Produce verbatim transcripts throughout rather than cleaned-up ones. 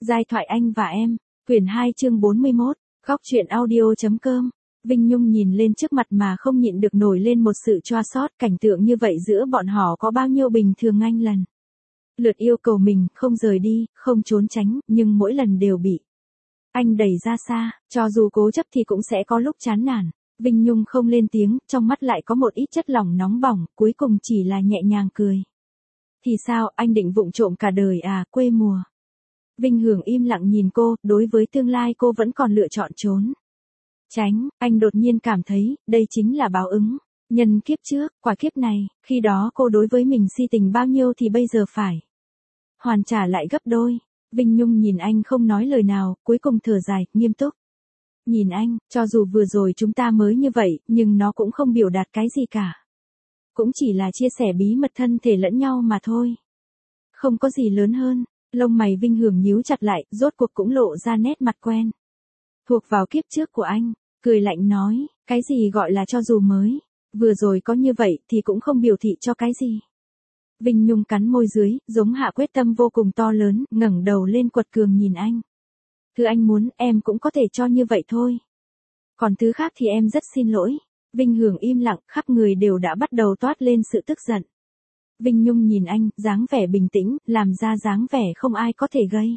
Giai thoại anh và em, quyển hai chương bốn mươi mốt, góc truyện audio.com. Vinh Nhung nhìn lên trước mặt mà không nhịn được nổi lên một sự choa xót, cảnh tượng như vậy giữa bọn họ có bao nhiêu bình thường anh lần lượt yêu cầu mình, không rời đi, không trốn tránh, nhưng mỗi lần đều bị anh đẩy ra xa, cho dù cố chấp thì cũng sẽ có lúc chán nản. Vinh Nhung không lên tiếng, trong mắt lại có một ít chất lỏng nóng bỏng, cuối cùng chỉ là nhẹ nhàng cười. Thì sao, anh định vụng trộm cả đời à, quê mùa. Vinh Hưởng im lặng nhìn cô, đối với tương lai cô vẫn còn lựa chọn trốn tránh, anh đột nhiên cảm thấy, đây chính là báo ứng. Nhân kiếp trước, quả kiếp này, khi đó cô đối với mình si tình bao nhiêu thì bây giờ phải hoàn trả lại gấp đôi. Vinh Nhung nhìn anh không nói lời nào, cuối cùng thở dài, nghiêm túc. Nhìn anh, cho dù vừa rồi chúng ta mới như vậy, nhưng nó cũng không biểu đạt cái gì cả. Cũng chỉ là chia sẻ bí mật thân thể lẫn nhau mà thôi. Không có gì lớn hơn. Lông mày Vinh Hưởng nhíu chặt lại, rốt cuộc cũng lộ ra nét mặt quen thuộc vào kiếp trước của anh, cười lạnh nói, cái gì gọi là cho dù mới, vừa rồi có như vậy thì cũng không biểu thị cho cái gì. Vinh Nhung cắn môi dưới, giống hạ quyết tâm vô cùng to lớn, ngẩng đầu lên quật cường nhìn anh. Thứ anh muốn, em cũng có thể cho như vậy thôi. Còn thứ khác thì em rất xin lỗi. Vinh Hưởng im lặng, khắp người đều đã bắt đầu toát lên sự tức giận. Vinh Nhung nhìn anh, dáng vẻ bình tĩnh, làm ra dáng vẻ không ai có thể gây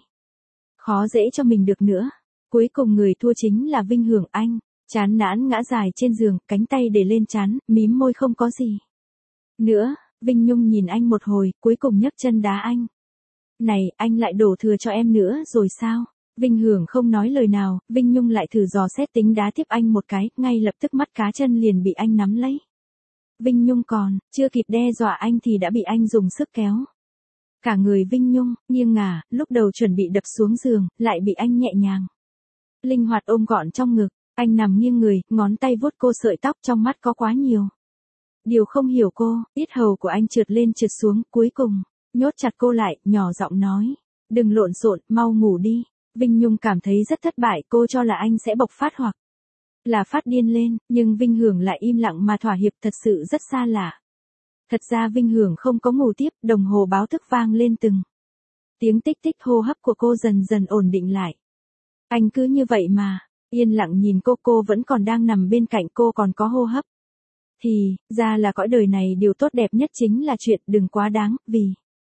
khó dễ cho mình được nữa. Cuối cùng người thua chính là Vinh Hưởng. Anh chán nản ngã dài trên giường, cánh tay để lên trán, mím môi không có gì nữa. Vinh Nhung nhìn anh một hồi, cuối cùng nhấc chân đá anh. Này, anh lại đổ thừa cho em nữa rồi sao? Vinh Hưởng không nói lời nào, Vinh Nhung lại thử dò xét tính đá tiếp anh một cái, ngay lập tức mắt cá chân liền bị anh nắm lấy. Vinh Nhung còn chưa kịp đe dọa anh thì đã bị anh dùng sức kéo. Cả người Vinh Nhung nghiêng ngả, lúc đầu chuẩn bị đập xuống giường, lại bị anh nhẹ nhàng linh hoạt ôm gọn trong ngực. Anh nằm nghiêng người, ngón tay vuốt cô sợi tóc, trong mắt có quá nhiều điều không hiểu cô. Yết hầu của anh trượt lên trượt xuống, cuối cùng nhốt chặt cô lại, nhỏ giọng nói, đừng lộn xộn, mau ngủ đi. Vinh Nhung cảm thấy rất thất bại, cô cho là anh sẽ bộc phát hoặc là phát điên lên, nhưng Vinh Hưởng lại im lặng mà thỏa hiệp, thật sự rất xa lạ. Thật ra Vinh Hưởng không có ngủ tiếp, đồng hồ báo thức vang lên từng tiếng tích tích, hô hấp của cô dần dần ổn định lại. Anh cứ như vậy mà, yên lặng nhìn cô, cô vẫn còn đang nằm bên cạnh cô, còn có hô hấp. Thì, ra là cõi đời này điều tốt đẹp nhất chính là chuyện đừng quá đáng, vì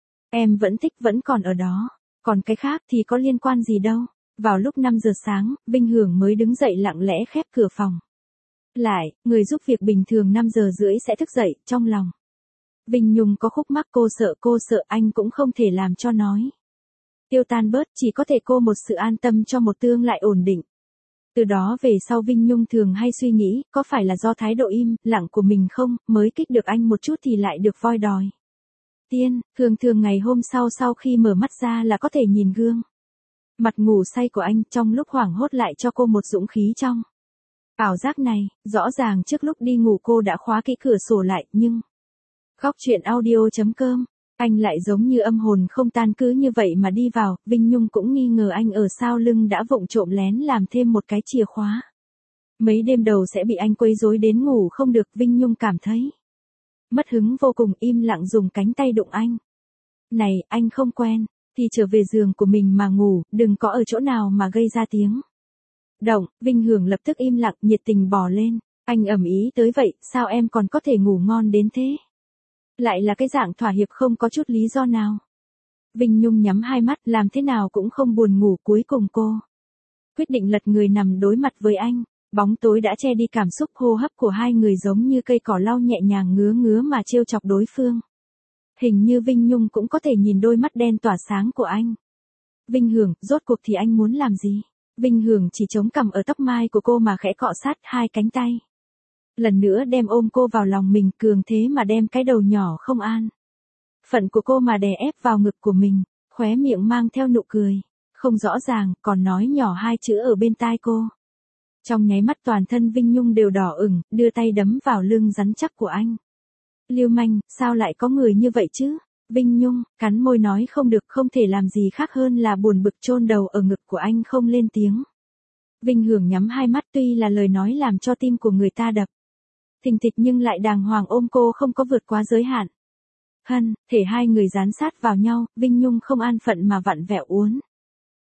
em vẫn thích vẫn còn ở đó, còn cái khác thì có liên quan gì đâu. Vào lúc năm giờ sáng, Vinh Hưởng mới đứng dậy lặng lẽ khép cửa phòng lại, người giúp việc bình thường năm giờ rưỡi sẽ thức dậy, trong lòng Vinh Nhung có khúc mắc, cô sợ cô sợ anh cũng không thể làm cho nói tiêu tan bớt, chỉ có thể cô một sự an tâm cho một tương lai ổn định. Từ đó về sau Vinh Nhung thường hay suy nghĩ, có phải là do thái độ im lặng của mình không, mới kích được anh một chút thì lại được voi đòi tiên. Thường thường ngày hôm sau sau khi mở mắt ra là có thể nhìn gương mặt ngủ say của anh, trong lúc hoảng hốt lại cho cô một dũng khí trong ảo giác này. Rõ ràng trước lúc đi ngủ cô đã khóa kỹ cửa sổ lại, nhưng góc truyện audio.com, anh lại giống như âm hồn không tan, cứ như vậy mà đi vào. Vinh Nhung cũng nghi ngờ anh ở sau lưng đã vụng trộm lén làm thêm một cái chìa khóa. Mấy đêm đầu sẽ bị anh quấy rối đến ngủ không được. Vinh Nhung cảm thấy mất hứng vô cùng, im lặng dùng cánh tay đụng anh. Này, anh không quen thì trở về giường của mình mà ngủ, đừng có ở chỗ nào mà gây ra tiếng động. Vinh Hưởng lập tức im lặng, nhiệt tình bò lên. Anh ầm ý tới vậy, sao em còn có thể ngủ ngon đến thế? Lại là cái dạng thỏa hiệp không có chút lý do nào. Vinh Nhung nhắm hai mắt, làm thế nào cũng không buồn ngủ. Cuối cùng cô quyết định lật người nằm đối mặt với anh. Bóng tối đã che đi cảm xúc, hô hấp của hai người giống như cây cỏ lau nhẹ nhàng ngứa ngứa mà trêu chọc đối phương. Hình như Vinh Nhung cũng có thể nhìn đôi mắt đen tỏa sáng của anh. Vinh Hưởng, rốt cuộc thì anh muốn làm gì? Vinh Hưởng chỉ chống cằm ở tóc mai của cô mà khẽ cọ sát hai cánh tay. Lần nữa đem ôm cô vào lòng mình, cường thế mà đem cái đầu nhỏ không an phận của cô mà đè ép vào ngực của mình, khóe miệng mang theo nụ cười không rõ ràng, còn nói nhỏ hai chữ ở bên tai cô. Trong nháy mắt toàn thân Vinh Nhung đều đỏ ửng, đưa tay đấm vào lưng rắn chắc của anh. Lưu manh, sao lại có người như vậy chứ? Vinh Nhung cắn môi nói không được, không thể làm gì khác hơn là buồn bực chôn đầu ở ngực của anh không lên tiếng. Vinh Hưởng nhắm hai mắt, tuy là lời nói làm cho tim của người ta đập thình thịch nhưng lại đàng hoàng ôm cô, không có vượt quá giới hạn. Hân, thể hai người dán sát vào nhau, Vinh Nhung không an phận mà vặn vẹo uốn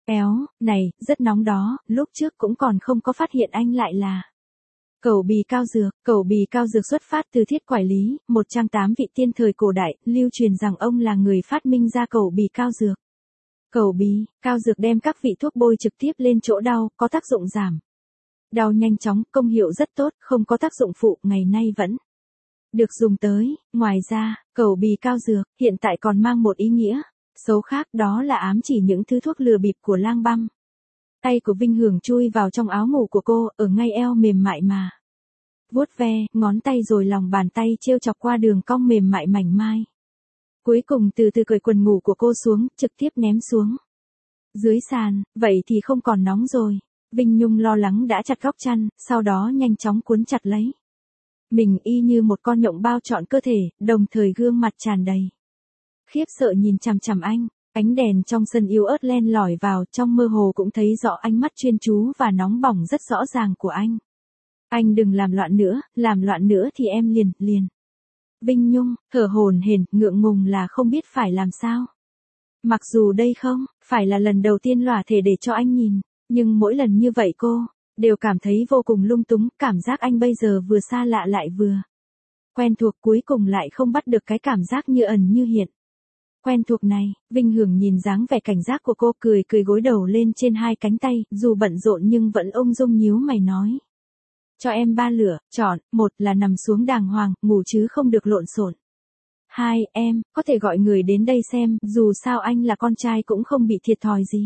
Éo, này, rất nóng đó, lúc trước cũng còn không có phát hiện anh lại là Cẩu bì cao dược. Cẩu bì cao dược xuất phát từ Thiết Quải Lý, một trong tám vị tiên thời cổ đại, lưu truyền rằng ông là người phát minh ra cẩu bì cao dược. Cẩu bì cao dược đem các vị thuốc bôi trực tiếp lên chỗ đau, có tác dụng giảm đau nhanh chóng, công hiệu rất tốt, không có tác dụng phụ, ngày nay vẫn được dùng tới. Ngoài ra, cẩu bì cao dược hiện tại còn mang một ý nghĩa xấu khác, đó là ám chỉ những thứ thuốc lừa bịp của lang băm. Tay của Vinh Hưởng chui vào trong áo ngủ của cô, ở ngay eo mềm mại mà vuốt ve, ngón tay rồi lòng bàn tay trêu chọc qua đường cong mềm mại mảnh mai. Cuối cùng từ từ cởi quần ngủ của cô xuống, trực tiếp ném xuống dưới sàn, vậy thì không còn nóng rồi. Vinh Nhung lo lắng đã chặt góc chăn, sau đó nhanh chóng cuốn chặt lấy mình y như một con nhộng bao trọn cơ thể, đồng thời gương mặt tràn đầy khiếp sợ nhìn chằm chằm anh. Ánh đèn trong sân yếu ớt len lỏi vào, trong mơ hồ cũng thấy rõ ánh mắt chuyên chú và nóng bỏng rất rõ ràng của anh. Anh đừng làm loạn nữa, làm loạn nữa thì em liền, liền. Vinh Nhung, thở hổn hển, ngượng ngùng là không biết phải làm sao. Mặc dù đây không phải là lần đầu tiên lỏa thể để cho anh nhìn, nhưng mỗi lần như vậy cô đều cảm thấy vô cùng lung túng, cảm giác anh bây giờ vừa xa lạ lại vừa quen thuộc, cuối cùng lại không bắt được cái cảm giác như ẩn như hiện. Quen thuộc này, Vinh Hưởng nhìn dáng vẻ cảnh giác của cô, cười cười gối đầu lên trên hai cánh tay, dù bận rộn nhưng vẫn ung dung nhíu mày nói. Cho em ba lựa, chọn, một là nằm xuống đàng hoàng, ngủ chứ không được lộn xộn. Hai, em, có thể gọi người đến đây xem, dù sao anh là con trai cũng không bị thiệt thòi gì.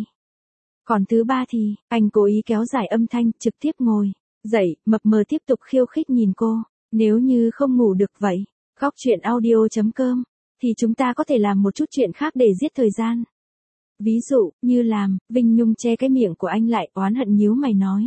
Còn thứ ba thì, anh cố ý kéo dài âm thanh, trực tiếp ngồi dậy, mập mờ tiếp tục khiêu khích nhìn cô. Nếu như không ngủ được vậy, góc chuyện audio chấm com thì chúng ta có thể làm một chút chuyện khác để giết thời gian. Ví dụ, như làm, Vinh Nhung che cái miệng của anh lại, oán hận nhíu mày nói.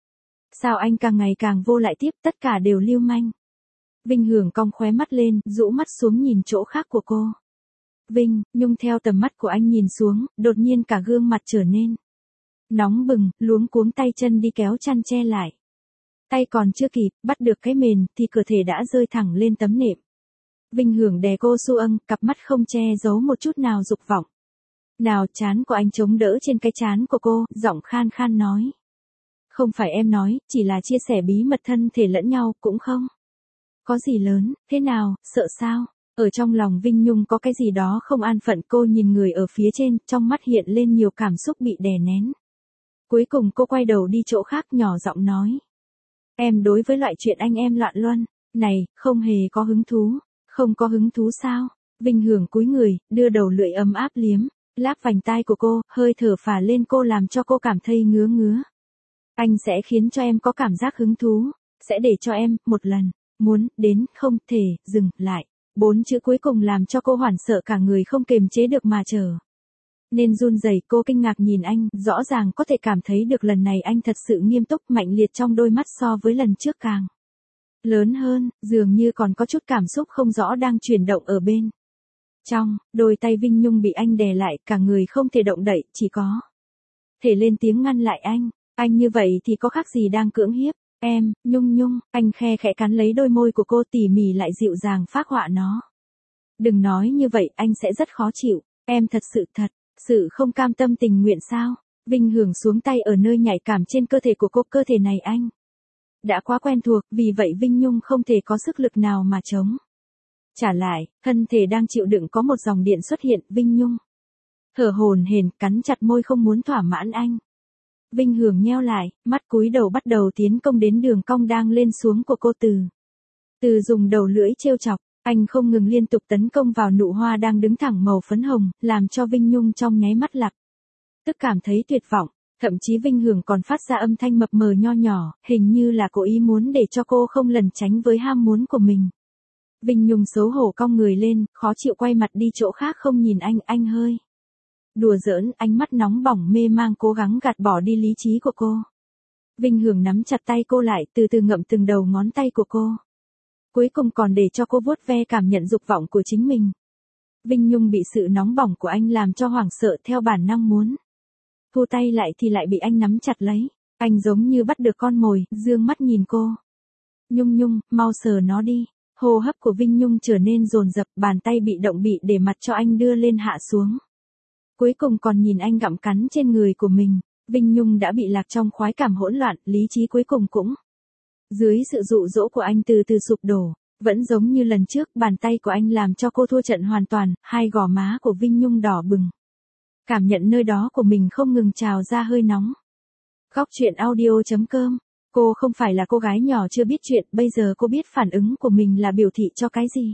Sao anh càng ngày càng vô lại tiếp, tất cả đều lưu manh. Vinh Hưởng cong khóe mắt lên, rũ mắt xuống nhìn chỗ khác của cô. Vinh Nhung theo tầm mắt của anh nhìn xuống, đột nhiên cả gương mặt trở nên nóng bừng, luống cuống tay chân đi kéo chăn che lại. Tay còn chưa kịp bắt được cái mền thì cơ thể đã rơi thẳng lên tấm nệm. Vinh Hưởng đè cô su âng, cặp mắt không che giấu một chút nào dục vọng. Nào, trán của anh chống đỡ trên cái trán của cô, giọng khan khan nói. Không phải em nói, chỉ là chia sẻ bí mật thân thể lẫn nhau, cũng không có gì lớn, thế nào, sợ sao? Ở trong lòng Vinh Nhung có cái gì đó không an phận, cô nhìn người ở phía trên, trong mắt hiện lên nhiều cảm xúc bị đè nén. Cuối cùng cô quay đầu đi chỗ khác, nhỏ giọng nói. Em đối với loại chuyện anh em loạn luân này, không hề có hứng thú. Không có hứng thú sao? Vinh Hưởng cúi người, đưa đầu lưỡi ấm áp liếm láp vành tai của cô, hơi thở phả lên cô làm cho cô cảm thấy ngứa ngứa. Anh sẽ khiến cho em có cảm giác hứng thú, sẽ để cho em, một lần, muốn, đến, không thể, dừng, lại. Bốn chữ cuối cùng làm cho cô hoảng sợ cả người không kềm chế được mà trở nên run rẩy. Cô kinh ngạc nhìn anh, rõ ràng có thể cảm thấy được lần này anh thật sự nghiêm túc, mạnh liệt trong đôi mắt so với lần trước càng lớn hơn, dường như còn có chút cảm xúc không rõ đang chuyển động ở bên trong. Đôi tay Vinh Nhung bị anh đè lại, cả người không thể động đậy, chỉ có thể lên tiếng ngăn lại anh. Anh như vậy thì có khác gì đang cưỡng hiếp em, Nhung Nhung. Anh khe khẽ cắn lấy đôi môi của cô, tỉ mỉ lại dịu dàng phác họa nó. Đừng nói như vậy, anh sẽ rất khó chịu. Em thật sự thật sự không cam tâm tình nguyện sao? Vinh Hưởng xuống tay ở nơi nhạy cảm trên cơ thể của cô, cơ thể này anh đã quá quen thuộc, vì vậy Vinh Nhung không thể có sức lực nào mà chống trả lại. Thân thể đang chịu đựng có một dòng điện xuất hiện. Vinh Nhung thở hổn hển, cắn chặt môi không muốn thỏa mãn anh. Vinh Hưởng nheo lại, mắt cúi đầu bắt đầu tiến công đến đường cong đang lên xuống của cô, từ từ dùng đầu lưỡi trêu chọc. Anh không ngừng liên tục tấn công vào nụ hoa đang đứng thẳng màu phấn hồng, làm cho Vinh Nhung trong nháy mắt lập tức cảm thấy tuyệt vọng. Thậm chí Vinh Hưởng còn phát ra âm thanh mập mờ nho nhỏ, hình như là cố ý muốn để cho cô không lẩn tránh với ham muốn của mình. Vinh Nhung xấu hổ cong người lên, khó chịu quay mặt đi chỗ khác không nhìn anh, anh hơi đùa giỡn, ánh mắt nóng bỏng mê mang cố gắng gạt bỏ đi lý trí của cô. Vinh Hưởng nắm chặt tay cô lại, từ từ ngậm từng đầu ngón tay của cô. Cuối cùng còn để cho cô vuốt ve cảm nhận dục vọng của chính mình. Vinh Nhung bị sự nóng bỏng của anh làm cho hoảng sợ, theo bản năng muốn thu tay lại thì lại bị anh nắm chặt lấy. Anh giống như bắt được con mồi, dương mắt nhìn cô. Nhung Nhung, mau sờ nó đi. Hô hấp của Vinh Nhung trở nên dồn dập, bàn tay bị động bị để mặt cho anh đưa lên hạ xuống. Cuối cùng còn nhìn anh gặm cắn trên người của mình, Vinh Nhung đã bị lạc trong khoái cảm hỗn loạn, lý trí cuối cùng cũng dưới sự dụ dỗ của anh từ từ sụp đổ, vẫn giống như lần trước, bàn tay của anh làm cho cô thua trận hoàn toàn, hai gò má của Vinh Nhung đỏ bừng. Cảm nhận nơi đó của mình không ngừng trào ra hơi nóng. Góc truyện audio chấm com. Cô không phải là cô gái nhỏ chưa biết chuyện, bây giờ cô biết phản ứng của mình là biểu thị cho cái gì.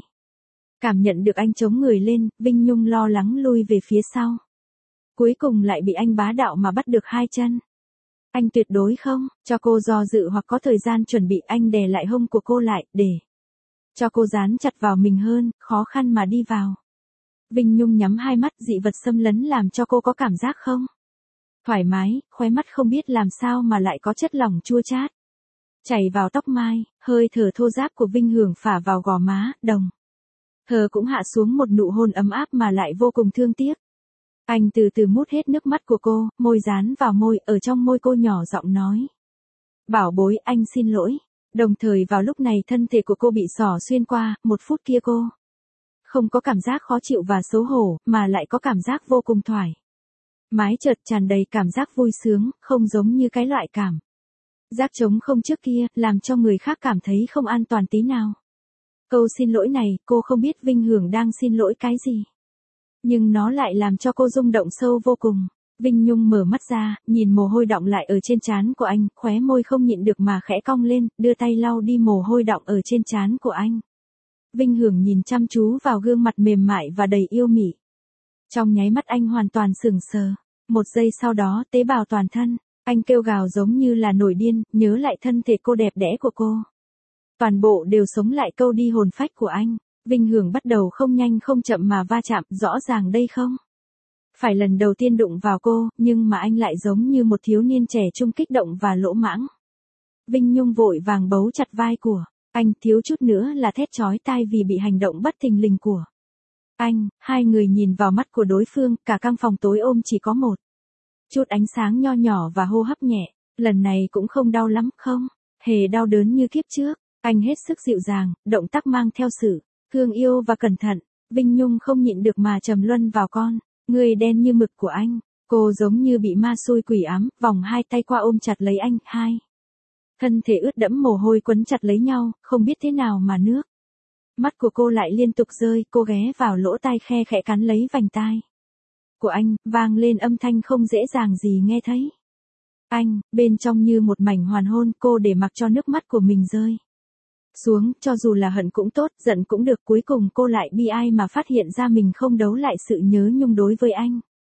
Cảm nhận được anh chống người lên, Vinh Nhung lo lắng lui về phía sau. Cuối cùng lại bị anh bá đạo mà bắt được hai chân. Anh tuyệt đối không cho cô do dự hoặc có thời gian chuẩn bị, anh đè lại hông của cô lại, để cho cô dán chặt vào mình hơn, khó khăn mà đi vào. Vinh Nhung nhắm hai mắt, dị vật xâm lấn làm cho cô có cảm giác không thoải mái, khóe mắt không biết làm sao mà lại có chất lỏng chua chát chảy vào tóc mai, hơi thở thô ráp của Vinh Hưởng phả vào gò má, đồng thờ cũng hạ xuống một nụ hôn ấm áp mà lại vô cùng thương tiếc. Anh từ từ mút hết nước mắt của cô, môi dán vào môi, ở trong môi cô nhỏ giọng nói: "Bảo bối, anh xin lỗi." Đồng thời vào lúc này thân thể của cô bị xỏ xuyên qua, một phút kia cô không có cảm giác khó chịu và xấu hổ, mà lại có cảm giác vô cùng thoải mái, chợt tràn đầy cảm giác vui sướng, không giống như cái loại cảm giác trống không trước kia, làm cho người khác cảm thấy không an toàn tí nào. Câu xin lỗi này, cô không biết Vinh Hưởng đang xin lỗi cái gì, nhưng nó lại làm cho cô rung động sâu vô cùng. Vinh Nhung mở mắt ra, nhìn mồ hôi đọng lại ở trên trán của anh, khóe môi không nhịn được mà khẽ cong lên, đưa tay lau đi mồ hôi đọng ở trên trán của anh. Vinh Hưởng nhìn chăm chú vào gương mặt mềm mại và đầy yêu mị. Trong nháy mắt anh hoàn toàn sững sờ. Một giây sau đó, tế bào toàn thân, anh kêu gào giống như là nổi điên, nhớ lại thân thể cô đẹp đẽ của cô. Toàn bộ đều sống lại câu đi hồn phách của anh. Vinh Hưởng bắt đầu không nhanh không chậm mà va chạm, rõ ràng đây không phải lần đầu tiên đụng vào cô, nhưng mà anh lại giống như một thiếu niên trẻ trung kích động và lỗ mãng. Vinh Nhung vội vàng bấu chặt vai của anh, thiếu chút nữa là thét chói tai vì bị hành động bất thình lình của anh. Hai người nhìn vào mắt của đối phương, cả căn phòng tối ôm chỉ có một chút ánh sáng nho nhỏ và hô hấp nhẹ. Lần này cũng không đau lắm, không hề đau đớn như kiếp trước. Anh hết sức dịu dàng, động tác mang theo sự thương yêu và cẩn thận. Vinh Nhung không nhịn được mà trầm luân vào con người đen như mực của anh. Cô giống như bị ma xui quỷ ám, vòng hai tay qua ôm chặt lấy anh, hai thân thể ướt đẫm mồ hôi quấn chặt lấy nhau, không biết thế nào mà nước mắt của cô lại liên tục rơi. Cô ghé vào lỗ tai khe khẽ cắn lấy vành tai của anh, vang lên âm thanh không dễ dàng gì nghe thấy. Anh, bên trong như một mảnh hoàn hôn, cô để mặc cho nước mắt của mình rơi xuống, cho dù là hận cũng tốt, giận cũng được, cuối cùng cô lại bi ai mà phát hiện ra mình không đấu lại sự nhớ nhung đối với anh.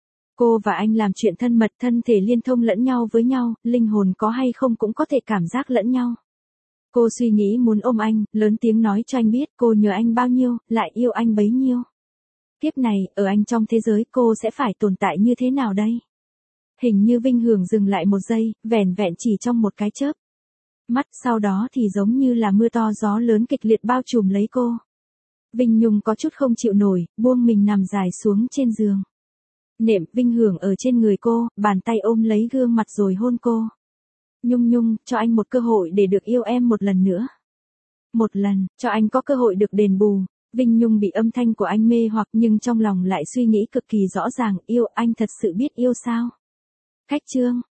Cô và anh làm chuyện thân mật, thân thể liên thông lẫn nhau với nhau, linh hồn có hay không cũng có thể cảm giác lẫn nhau. Cô suy nghĩ muốn ôm anh, lớn tiếng nói cho anh biết cô nhớ anh bao nhiêu, lại yêu anh bấy nhiêu. Kiếp này, ở anh trong thế giới cô sẽ phải tồn tại như thế nào đây? Hình như Vinh Hưởng dừng lại một giây, vẻn vẹn chỉ trong một cái chớp mắt, sau đó thì giống như là mưa to gió lớn kịch liệt bao trùm lấy cô. Vinh Nhung có chút không chịu nổi, buông mình nằm dài xuống trên giường. Nệm Vinh Hưởng ở trên người cô, bàn tay ôm lấy gương mặt rồi hôn cô. Nhung Nhung, cho anh một cơ hội để được yêu em một lần nữa. Một lần, cho anh có cơ hội được đền bù. Vinh Nhung bị âm thanh của anh mê hoặc, nhưng trong lòng lại suy nghĩ cực kỳ rõ ràng, yêu anh thật sự biết yêu sao? Khách chương